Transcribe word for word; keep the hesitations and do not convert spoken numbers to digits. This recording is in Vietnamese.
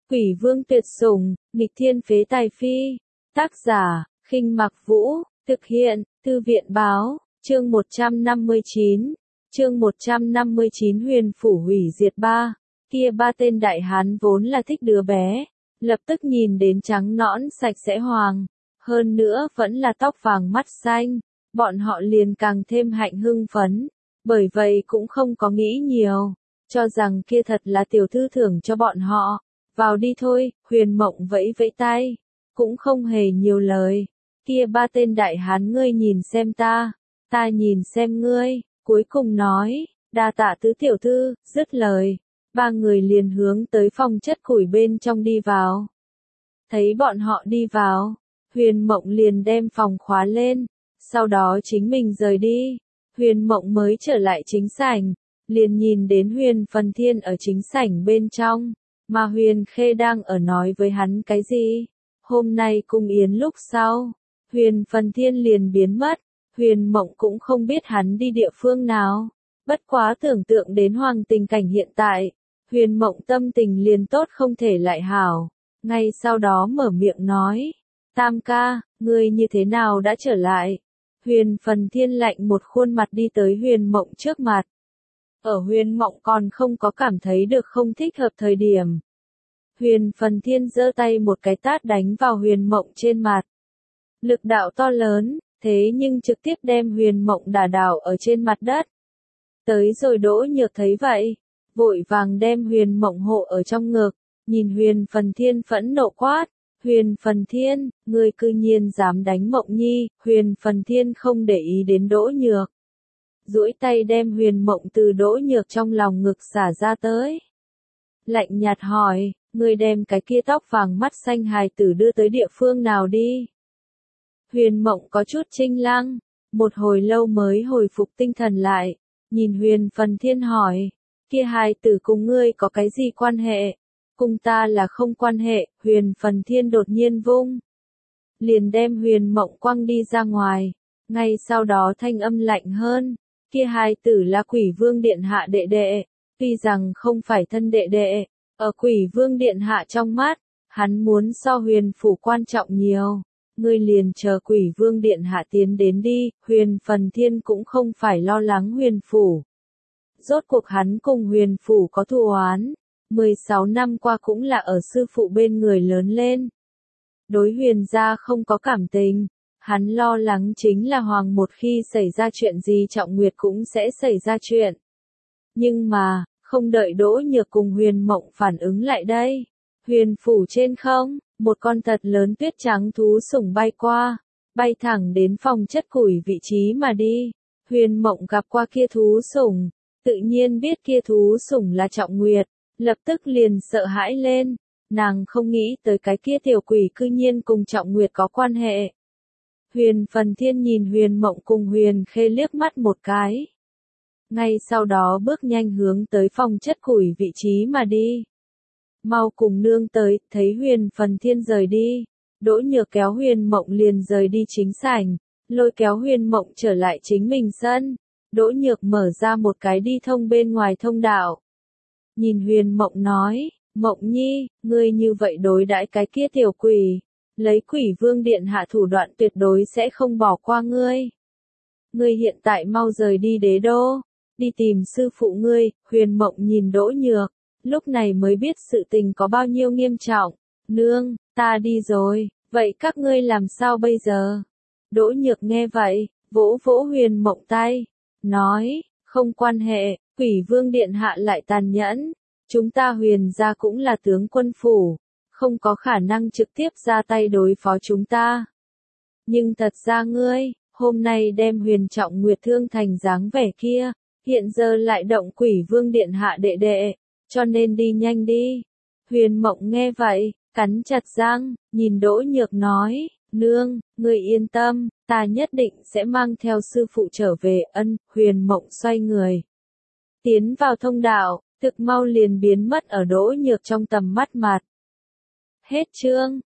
Quỷ vương tuyệt sủng, nghịch thiên phế tài phi. Tác giả, Khinh Mặc Vũ, thực hiện, Thư viện báo, chương một trăm năm mươi chín. Chương một trăm năm mươi chín Huyền phủ hủy diệt ba. Kia ba tên đại hán vốn là thích đứa bé, lập tức nhìn đến trắng nõn sạch sẽ hoàng, hơn nữa vẫn là tóc vàng mắt xanh, bọn họ liền càng thêm hạnh hưng phấn, bởi vậy cũng không có nghĩ nhiều, cho rằng kia thật là tiểu thư thưởng cho bọn họ. Vào đi thôi, Huyền Mộng vẫy vẫy tay, cũng không hề nhiều lời. Kia ba tên đại hán ngươi nhìn xem ta, ta nhìn xem ngươi, cuối cùng nói, đa tạ tứ tiểu thư, dứt lời. Ba người liền hướng tới phòng chất củi bên trong đi vào. Thấy bọn họ đi vào, Huyền Mộng liền đem phòng khóa lên, sau đó chính mình rời đi. Huyền Mộng mới trở lại chính sảnh, liền nhìn đến Huyền Phần Thiên ở chính sảnh bên trong, mà Huyền Khê đang ở nói với hắn cái gì. Hôm nay cung yến lúc sau, Huyền Phần Thiên liền biến mất, Huyền Mộng cũng không biết hắn đi địa phương nào, bất quá tưởng tượng đến hoàng tình cảnh hiện tại. Huyền Mộng tâm tình liền tốt không thể lại hảo, ngay sau đó mở miệng nói, Tam ca, ngươi như thế nào đã trở lại? Huyền Phần Thiên lạnh một khuôn mặt đi tới Huyền Mộng trước mặt. Ở Huyền Mộng còn không có cảm thấy được không thích hợp thời điểm. Huyền Phần Thiên giơ tay một cái tát đánh vào Huyền Mộng trên mặt. Lực đạo to lớn, thế nhưng trực tiếp đem Huyền Mộng đả đảo ở trên mặt đất. Tới rồi Đỗ Nhược thấy vậy, vội vàng đem Huyền Mộng hộ ở trong ngực, nhìn Huyền Phần Thiên phẫn nộ quát, Huyền Phần Thiên, ngươi cư nhiên dám đánh Mộng Nhi. Huyền Phần Thiên không để ý đến Đỗ Nhược, duỗi tay đem Huyền Mộng từ Đỗ Nhược trong lòng ngực xả ra tới. Lạnh nhạt hỏi, ngươi đem cái kia tóc vàng mắt xanh hài tử đưa tới địa phương nào đi? Huyền Mộng có chút chênh lăng, một hồi lâu mới hồi phục tinh thần lại, nhìn Huyền Phần Thiên hỏi, kia hài tử cùng ngươi có cái gì quan hệ? Cùng ta là không quan hệ. Huyền Phần Thiên đột nhiên vung, liền đem Huyền Mộng quăng đi ra ngoài, ngay sau đó thanh âm lạnh hơn, kia hài tử là Quỷ Vương Điện Hạ đệ đệ, tuy rằng không phải thân đệ đệ, ở Quỷ Vương Điện Hạ trong mắt, hắn muốn so Huyền phủ quan trọng nhiều. Ngươi liền chờ Quỷ Vương Điện Hạ tiến đến đi. Huyền Phần Thiên cũng không phải lo lắng Huyền phủ. Rốt cuộc hắn cùng Huyền phủ có thù oán, mười sáu năm qua cũng là ở sư phụ bên người lớn lên. Đối Huyền gia không có cảm tình, hắn lo lắng chính là Hoàng một khi xảy ra chuyện gì Trọng Nguyệt cũng sẽ xảy ra chuyện. Nhưng mà, không đợi Đỗ Nhược cùng Huyền Mộng phản ứng lại đây, Huyền phủ trên không, một con thật lớn tuyết trắng thú sủng bay qua, bay thẳng đến phòng chất củi vị trí mà đi. Huyền Mộng gặp qua kia thú sủng, tự nhiên biết kia thú sủng là Trọng Nguyệt, lập tức liền sợ hãi lên, nàng không nghĩ tới cái kia tiểu quỷ cư nhiên cùng Trọng Nguyệt có quan hệ. Huyền Phần Thiên nhìn Huyền Mộng cùng Huyền Khê liếc mắt một cái, ngay sau đó bước nhanh hướng tới phòng chất củi vị trí mà đi. Mau cùng nương tới. Thấy Huyền Phần Thiên rời đi, Đỗ Nhược kéo Huyền Mộng liền rời đi chính sảnh, lôi kéo Huyền Mộng trở lại chính mình sân. Đỗ Nhược mở ra một cái đi thông bên ngoài thông đạo. Nhìn Huyền Mộng nói, Mộng Nhi, ngươi như vậy đối đãi cái kia tiểu quỷ, lấy Quỷ Vương Điện Hạ thủ đoạn tuyệt đối sẽ không bỏ qua ngươi. Ngươi hiện tại mau rời đi đế đô, đi tìm sư phụ ngươi. Huyền Mộng nhìn Đỗ Nhược, lúc này mới biết sự tình có bao nhiêu nghiêm trọng. Nương, ta đi rồi, vậy các ngươi làm sao bây giờ? Đỗ Nhược nghe vậy, vỗ vỗ Huyền Mộng tay, nói, không quan hệ, Quỷ Vương Điện Hạ lại tàn nhẫn, chúng ta Huyền gia cũng là tướng quân phủ, không có khả năng trực tiếp ra tay đối phó chúng ta. Nhưng thật ra ngươi, hôm nay đem Huyền Trọng Nguyệt thương thành dáng vẻ kia, hiện giờ lại động Quỷ Vương Điện Hạ đệ đệ, cho nên đi nhanh đi. Huyền Mộng nghe vậy, cắn chặt răng, nhìn Đỗ Nhược nói, nương, ngươi yên tâm, ta nhất định sẽ mang theo sư phụ trở về. Ân. Huyền Mộng xoay người, tiến vào thông đạo, thực mau liền biến mất ở Đỗ Nhược trong tầm mắt mặt. Hết chương.